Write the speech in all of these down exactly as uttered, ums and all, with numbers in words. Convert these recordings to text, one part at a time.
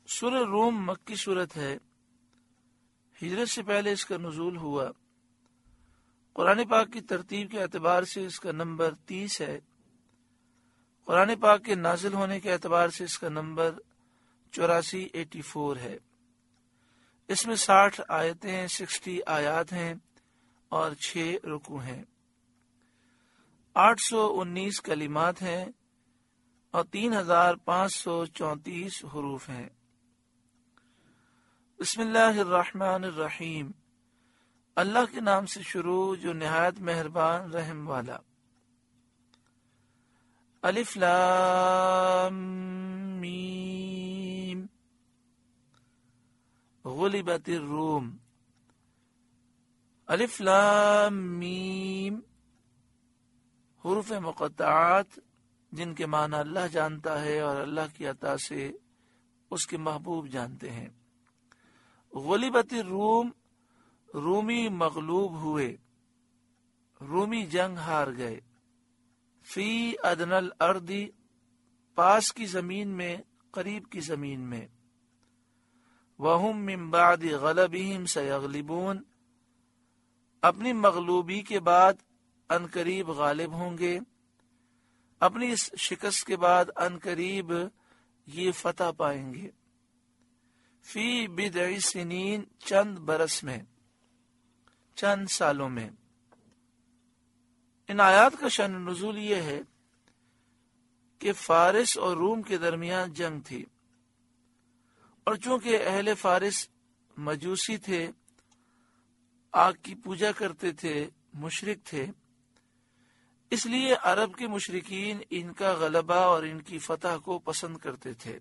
سورہ روم مکی صورت ہے، ہجرت سے پہلے اس کا نزول ہوا۔ قرآن پاک کی ترتیب کے اعتبار سے اس کا نمبر تیس ہے۔ قرآن پاک کے نازل ہونے کے اعتبار سے اس کا نمبر چوراسی ایٹی فور ہے۔ اس میں ساٹھ آیتیں سکسٹی آیات ہیں اور چھ رکوع ہیں، آٹھ سو انیس کلمات ہیں اور تین ہزار پانچ سو چونتیس حروف ہیں۔ بسم اللہ الرحمن الرحیم، اللہ کے نام سے شروع جو نہایت مہربان رحم والا۔ الف لام میم، غلبت الروم۔ الف لام میم حروف مقطعات جن کے معنی اللہ جانتا ہے اور اللہ کی عطا سے اس کے محبوب جانتے ہیں۔ غلبت الروم، رومی مغلوب ہوئے، رومی جنگ ہار گئے۔ فی ادنی الارض، پاس کی زمین میں، قریب کی زمین میں۔ وہم من بعد غلبہم سیغلبون، اپنی مغلوبی کے بعد ان قریب غالب ہوں گے، اپنی اس شکست کے بعد ان قریب یہ فتح پائیں گے۔ فی بضع سنین، چند برس میں، چند سالوں میں۔ ان آیات کا شأن نزول یہ ہے کہ فارس اور روم کے درمیان جنگ تھی، اور چونکہ اہل فارس مجوسی تھے، آگ کی پوجا کرتے تھے، مشرک تھے، اس لیے عرب کے مشرکین ان کا غلبہ اور ان کی فتح کو پسند کرتے تھے۔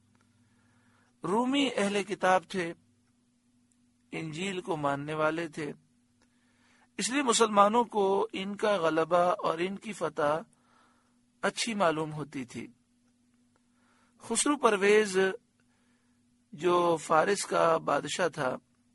رومی اہل کتاب تھے، انجیل کو ماننے والے تھے، اس لیے مسلمانوں کو ان کا غلبہ اور ان کی فتح اچھی معلوم ہوتی تھی۔ خسرو پرویز جو فارس کا بادشاہ تھا،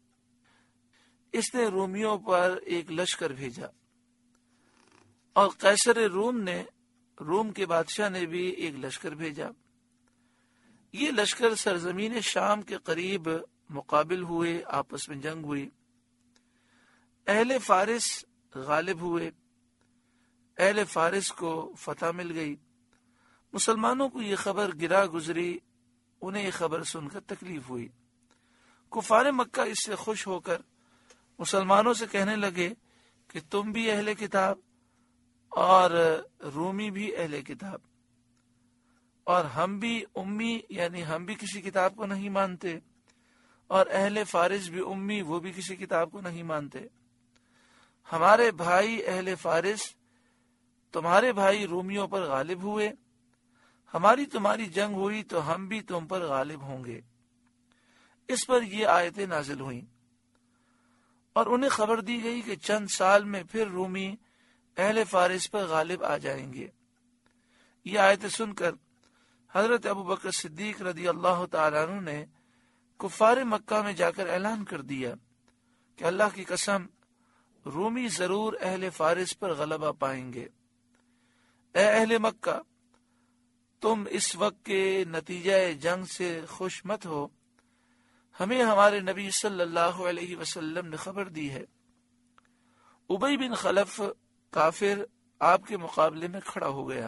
اس نے رومیوں پر ایک لشکر بھیجا، اور قیصر روم نے، روم کے بادشاہ نے بھی ایک لشکر بھیجا۔ یہ لشکر سرزمین شام کے قریب مقابل ہوئے، آپس میں جنگ ہوئی۔ اہل فارس غالب ہوئے، اہل فارس کو فتح مل گئی۔ مسلمانوں کو یہ خبر گرا گزری، انہیں یہ خبر سن کر تکلیف ہوئی۔ کفار مکہ اس سے خوش ہو کر مسلمانوں سے کہنے لگے کہ تم بھی اہل کتاب اور رومی بھی اہل کتاب، اور ہم بھی امی، یعنی ہم بھی کسی کتاب کو نہیں مانتے، اور اہل فارس بھی امی، وہ بھی کسی کتاب کو نہیں مانتے۔ ہمارے بھائی اہل فارس تمہارے بھائی رومیوں پر غالب ہوئے، ہماری تمہاری جنگ ہوئی تو ہم بھی تم پر غالب ہوں گے۔ اس پر یہ آیتیں نازل ہوئیں، اور انہیں خبر دی گئی کہ چند سال میں پھر رومی اہل فارس پر غالب آ جائیں گے۔ یہ آیتیں سن کر حضرت ابو بکر صدیق رضی اللہ تعالیٰ عنہ نے کفار مکہ میں جا کر اعلان کر دیا کہ اللہ کی قسم، رومی ضرور اہل فارس پر غلبہ پائیں گے۔ اے اہل مکہ، تم اس وقت کے نتیجہ جنگ سے خوش مت ہو، ہمیں ہمارے نبی صلی اللہ علیہ وسلم نے خبر دی ہے۔ ابی بن خلف کافر آپ کے مقابلے میں کھڑا ہو گیا،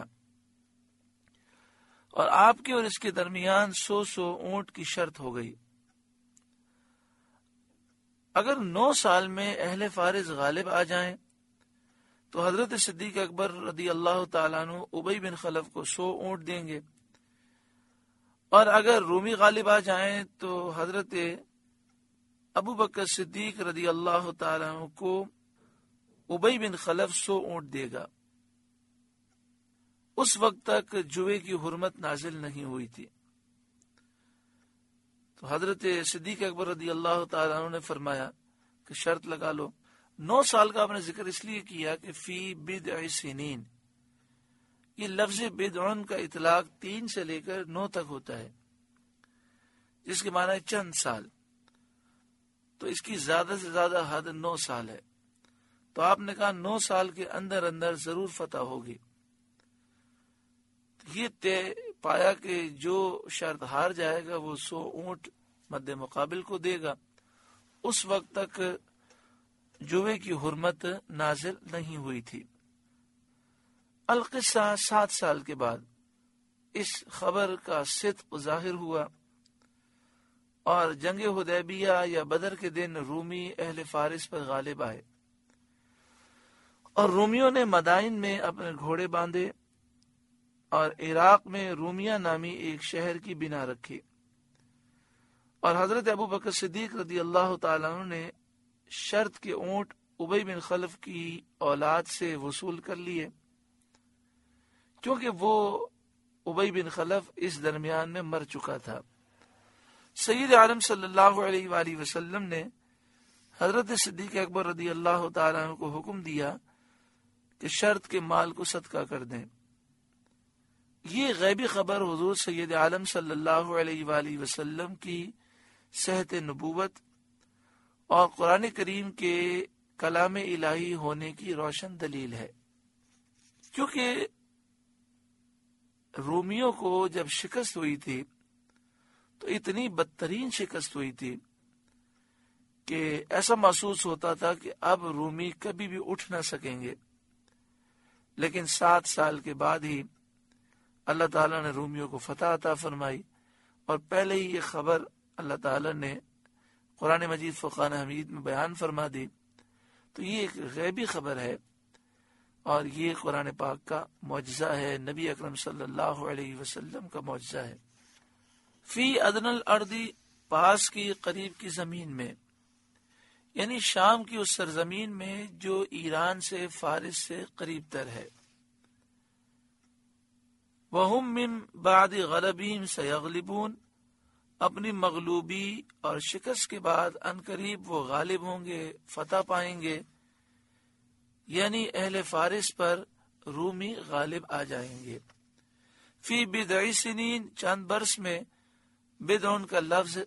اور آپ کے اور اس کے درمیان سو سو اونٹ کی شرط ہو گئی۔ اگر نو سال میں اہل فارس غالب آ جائیں تو حضرت صدیق اکبر رضی اللہ تعالیٰ عنہ ابی بن خلف کو سو اونٹ دیں گے، اور اگر رومی غالب آ جائیں تو حضرت ابو بکر صدیق رضی اللہ تعالیٰ عنہ کو ابی بن خلف سو اونٹ دے گا۔ اس وقت تک جوئے کی حرمت نازل نہیں ہوئی تھی، تو حضرت صدیق اکبر رضی اللہ تعالیٰ عنہ نے فرمایا کہ شرط لگا لو۔ نو سال کا آپ نے ذکر اس لیے کیا کہ فی بضع سنین، یہ لفظ بدعن کا اطلاق تین سے لے کر نو تک ہوتا ہے، جس کے معنی ہے چند سال، تو اس کی زیادہ سے زیادہ حد نو سال ہے۔ تو آپ نے کہا نو سال کے اندر اندر ضرور فتح ہوگی۔ یہ طے پایا کہ جو شرط ہار جائے گا وہ سو اونٹ مد مقابل کو دے گا، اس وقت تک جوے کی حرمت نازل نہیں ہوئی تھی۔ القصہ سات سال کے بعد اس خبر کا صدق ظاہر ہوا اور جنگ حدیبیہ یا بدر کے دن رومی اہل فارس پر غالب آئے اور رومیوں نے مدائن میں اپنے گھوڑے باندھے اور عراق میں رومیہ نامی ایک شہر کی بنا رکھی، اور حضرت ابو بکر صدیق رضی اللہ تعالیٰ عنہ نے شرط کے اونٹ ابی بن خلف کی اولاد سے وصول کر لیے، کیونکہ وہ ابی بن خلف اس درمیان میں مر چکا تھا۔ سید عالم صلی اللہ علیہ وآلہ وسلم نے حضرت صدیق اکبر رضی اللہ تعالیٰ عنہ کو حکم دیا کہ شرط کے مال کو صدقہ کر دیں۔ یہ غیبی خبر حضور سید عالم صلی اللہ علیہ وآلہ وسلم کی صحت نبوت اور قرآن کریم کے کلام الہی ہونے کی روشن دلیل ہے، کیونکہ رومیوں کو جب شکست ہوئی تھی تو اتنی بدترین شکست ہوئی تھی کہ ایسا محسوس ہوتا تھا کہ اب رومی کبھی بھی اٹھ نہ سکیں گے، لیکن سات سال کے بعد ہی اللہ تعالیٰ نے رومیوں کو فتح عطا فرمائی، اور پہلے ہی یہ خبر اللہ تعالیٰ نے قرآن مجید فرقان حمید میں بیان فرما دی۔ تو یہ ایک غیبی خبر ہے اور یہ قرآن پاک کا معجزہ ہے، نبی اکرم صلی اللہ علیہ وسلم کا معجزہ ہے۔ فی ادن الارض، پاس کی قریب کی زمین میں، یعنی شام کی اس سرزمین میں جو ایران سے فارس سے قریب تر ہے۔ وَهُمْ مِنْ بَعْدِ غَلَبِهِمْ سَيَغْلِبُونَ، اپنی مغلوبی اور شکست کے بعد عنقریب وہ غالب ہوں گے، فتح پائیں گے، یعنی اہل فارس پر رومی غالب آ جائیں گے۔ فی بضع سنین، چند برس میں، بدعن کا لفظ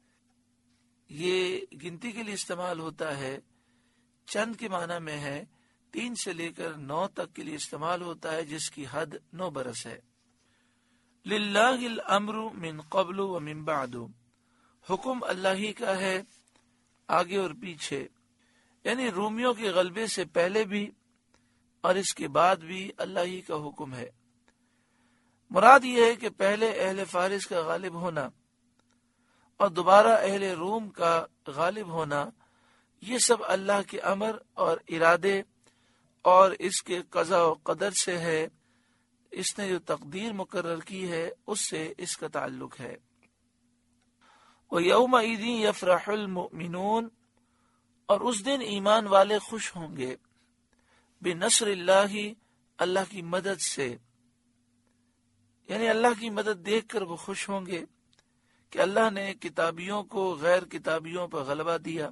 یہ گنتی کے لیے استعمال ہوتا ہے، چند کے معنی میں ہے، تین سے لے کر نو تک کے لیے استعمال ہوتا ہے، جس کی حد نو برس ہے۔ للہ الامر من قبل و من بعد، حکم اللہ ہی کا ہے آگے اور پیچھے، یعنی رومیوں کے غلبے سے پہلے بھی اور اس کے بعد بھی اللہ ہی کا حکم ہے۔ مراد یہ ہے کہ پہلے اہل فارس کا غالب ہونا اور دوبارہ اہل روم کا غالب ہونا، یہ سب اللہ کے امر اور ارادے اور اس کے قضاء و قدر سے ہے، اس نے جو تقدیر مقرر کی ہے اس سے اس کا تعلق ہے۔ وَيَوْمَئِذٍ يَفْرَحُ الْمُؤْمِنُونَ، اور اس دن ایمان والے خوش ہوں گے، بِنَصْرِ اللَّهِ، اللہ کی مدد سے، یعنی اللہ کی مدد دیکھ کر وہ خوش ہوں گے کہ اللہ نے کتابیوں کو غیر کتابیوں پر غلبہ دیا،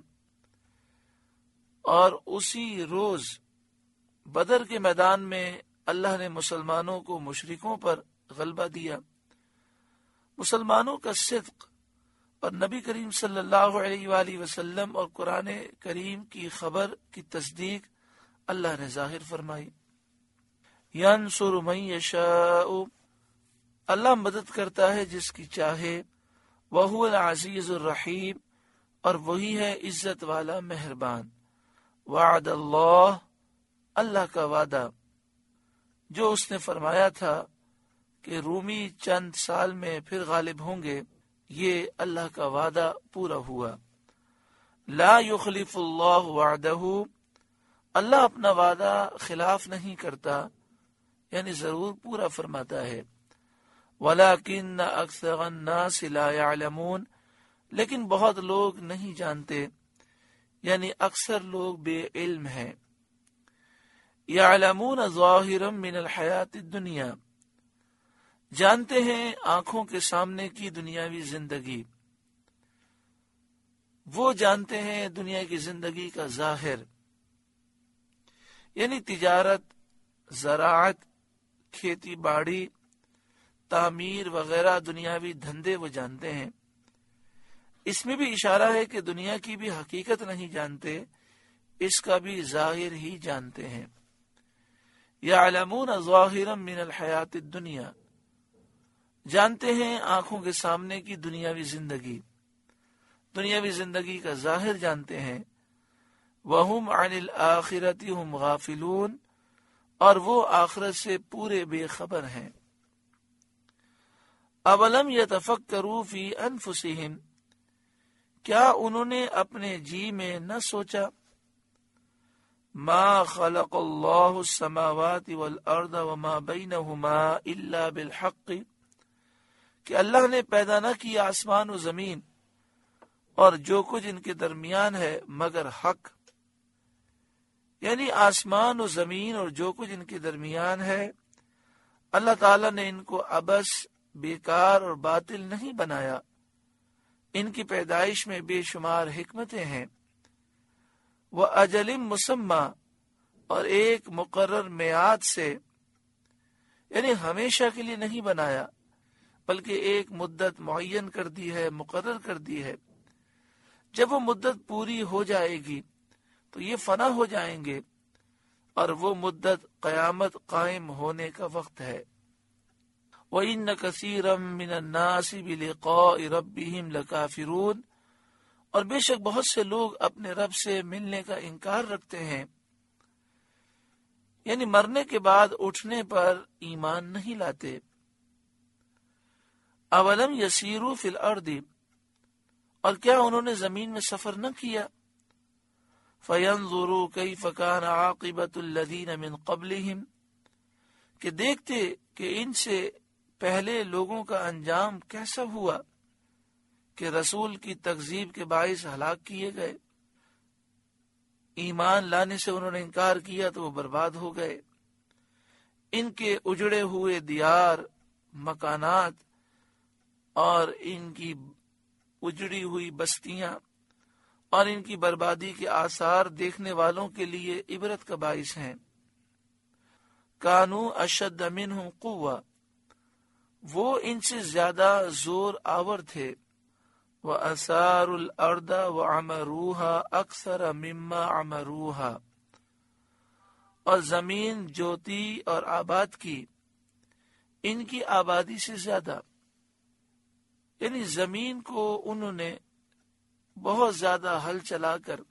اور اسی روز بدر کے میدان میں اللہ نے مسلمانوں کو مشرکوں پر غلبہ دیا۔ مسلمانوں کا صدق اور نبی کریم صلی اللہ علیہ وآلہ وسلم اور قرآن کریم کی خبر کی تصدیق اللہ نے ظاہر فرمائی۔ ینصر من یشاء، اللہ مدد کرتا ہے جس کی چاہے، وہو العزیز الرحیم، اور وہی ہے عزت والا مہربان۔ وعد اللہ، اللہ کا وعدہ جو اس نے فرمایا تھا کہ رومی چند سال میں پھر غالب ہوں گے، یہ اللہ کا وعدہ پورا ہوا۔ لا یخلف اللہ وعدہ، اللہ اپنا وعدہ خلاف نہیں کرتا، یعنی ضرور پورا فرماتا ہے۔ ولیکن اکثر الناس لا یعلمون، لیکن بہت لوگ نہیں جانتے، یعنی اکثر لوگ بے علم ہیں۔ یعلمون ظاہرا من الحیات الدنیا، جانتے ہیں آنکھوں کے سامنے کی دنیاوی زندگی، وہ جانتے ہیں دنیا کی زندگی کا ظاہر، یعنی تجارت، زراعت، کھیتی باڑی، تعمیر وغیرہ دنیاوی دھندے وہ جانتے ہیں۔ اس میں بھی اشارہ ہے کہ دنیا کی بھی حقیقت نہیں جانتے، اس کا بھی ظاہر ہی جانتے ہیں۔ یعلمون ظاہرا من الحیات الدنیا، جانتے ہیں آنکھوں کے سامنے کی دنیاوی زندگی، دنیاوی زندگی کا ظاہر جانتے ہیں۔ وَهُمْ عَنِ الْآخِرَةِ هُمْ غَافِلُونَ، اور وہ آخرت سے پورے بے خبر ہیں۔ اولم یتفکروا فی انفسہم، کیا انہوں نے اپنے جی میں نہ سوچا؟ ما خلق اللہ السماوات والارض وما بینہما الا بالحق، کہ اللہ نے پیدا نہ کیا آسمان و زمین اور جو کچھ ان کے درمیان ہے مگر حق، یعنی آسمان و زمین اور جو کچھ ان کے درمیان ہے اللہ تعالیٰ نے ان کو عبث، بیکار اور باطل نہیں بنایا، ان کی پیدائش میں بے شمار حکمتیں ہیں۔ وَأَجَلٍ مُّسَمًّى، اور ایک مقرر میعاد سے، یعنی ہمیشہ کے لیے نہیں بنایا بلکہ ایک مدت معین کر دی ہے، مقرر کر دی ہے۔ جب وہ مدت پوری ہو جائے گی تو یہ فنا ہو جائیں گے، اور وہ مدت قیامت قائم ہونے کا وقت ہے۔ وَإِنَّ كَثِيرًا مِّنَ النَّاسِ بِلِقَاءِ رَبِّهِمْ لَكَافِرُونَ، اور بے شک بہت سے لوگ اپنے رب سے ملنے کا انکار رکھتے ہیں، یعنی مرنے کے بعد اٹھنے پر ایمان نہیں لاتے۔ اولم یسیروا فی الارض، اور کیا انہوں نے زمین میں سفر نہ کیا؟ فینظروا کیف کان عاقبۃ الذین من قبلہم، کہ دیکھتے کہ ان سے پہلے لوگوں کا انجام کیسا ہوا، کہ رسول کی تکذیب کے باعث ہلاک کیے گئے، ایمان لانے سے انہوں نے انکار کیا تو وہ برباد ہو گئے۔ ان کے اجڑے ہوئے دیار، مکانات اور ان کی اجڑی ہوئی بستیاں اور ان کی بربادی کے آثار دیکھنے والوں کے لیے عبرت کا باعث ہیں۔ کانوا اشد منہم قوہ، وہ ان سے زیادہ زور آور تھے۔ وَأَثَارُوا الْأَرْضَ وَعَمَرُوهَا أَكْثَرَ مِمَّا عَمَرُوهَا، اور زمین جوتی اور آباد کی ان کی آبادی سے زیادہ، یعنی زمین کو انہوں نے بہت زیادہ ہل چلا کر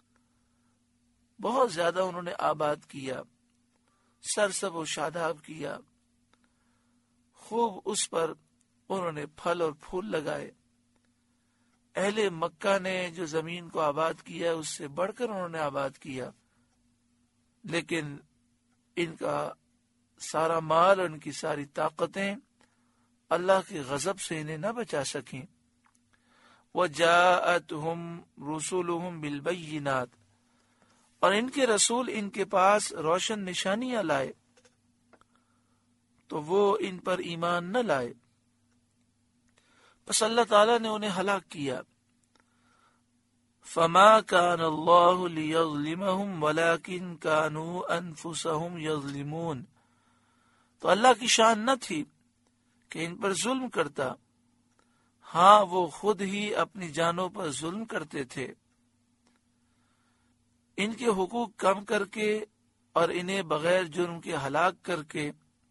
بہت زیادہ انہوں نے آباد کیا، سرسب و شاداب کیا، خوب اس پر انہوں نے پھل اور پھول لگائے۔ اہل مکہ نے جو زمین کو آباد کیا اس سے بڑھ کر انہوں نے آباد کیا، لیکن ان کا سارا مال اور ان کی ساری طاقتیں اللہ کے غضب سے انہیں نہ بچا سکیں۔ وَجَاءَتْهُمْ رُسُلُهُمْ بِالْبَيِّنَاتِ، اور ان کے رسول ان کے پاس روشن نشانیاں لائے تو وہ ان پر ایمان نہ لائے، پس اللہ تعالیٰ نے انہیں ہلاک کیا۔ فَمَا كَانَ اللَّهُ لِيَظْلِمَهُمْ وَلَكِنْ كَانُوا أَنفُسَهُمْ يَظْلِمُونَ، تو اللہ کی شان نہ تھی کہ ان پر ظلم کرتا، ہاں وہ خود ہی اپنی جانوں پر ظلم کرتے تھے۔ ان کے حقوق کم کر کے اور انہیں بغیر جرم کے ہلاک کر کے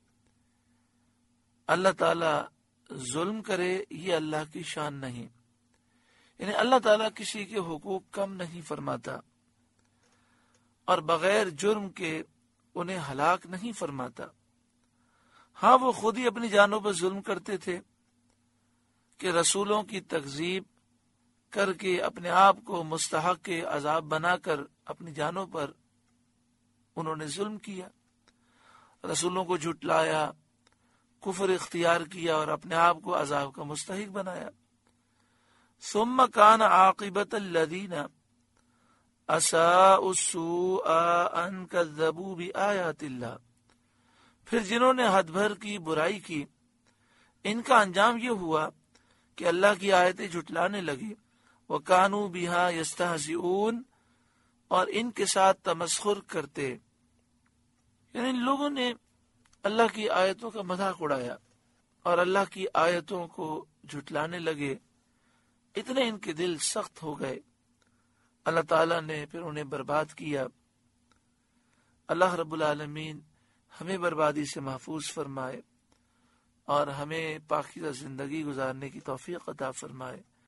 اللہ تعالیٰ ظلم کرے، یہ اللہ کی شان نہیں، یعنی اللہ تعالیٰ کسی کے حقوق کم نہیں فرماتا اور بغیر جرم کے انہیں ہلاک نہیں فرماتا۔ ہاں وہ خود ہی اپنی جانوں پر ظلم کرتے تھے کہ رسولوں کی تکذیب کر کے اپنے آپ کو مستحق کے عذاب بنا کر اپنی جانوں پر انہوں نے ظلم کیا، رسولوں کو جھٹلایا، کفر اختیار کیا اور اپنے آپ کو عذاب کا مستحق بنایا۔ ثم کان عاقبۃ الذین اساءوا السوء ان کذبوا بآیات اللہ، پھر جنہوں نے حد بھر کی برائی کی ان کا انجام یہ ہوا کہ اللہ کی آیتیں جھٹلانے لگے۔ وَكَانُوا بِهَا يَسْتَهْزِئُونَ، اور ان کے ساتھ تمسخر کرتے، یعنی ان لوگوں نے اللہ کی آیتوں کا مذاق اڑایا اور اللہ کی آیتوں کو جھٹلانے لگے، اتنے ان کے دل سخت ہو گئے، اللہ تعالیٰ نے پھر انہیں برباد کیا۔ اللہ رب العالمین ہمیں بربادی سے محفوظ فرمائے۔ اور ہمیں پاکیزہ زندگی گزارنے کی توفیق عطا فرمائے۔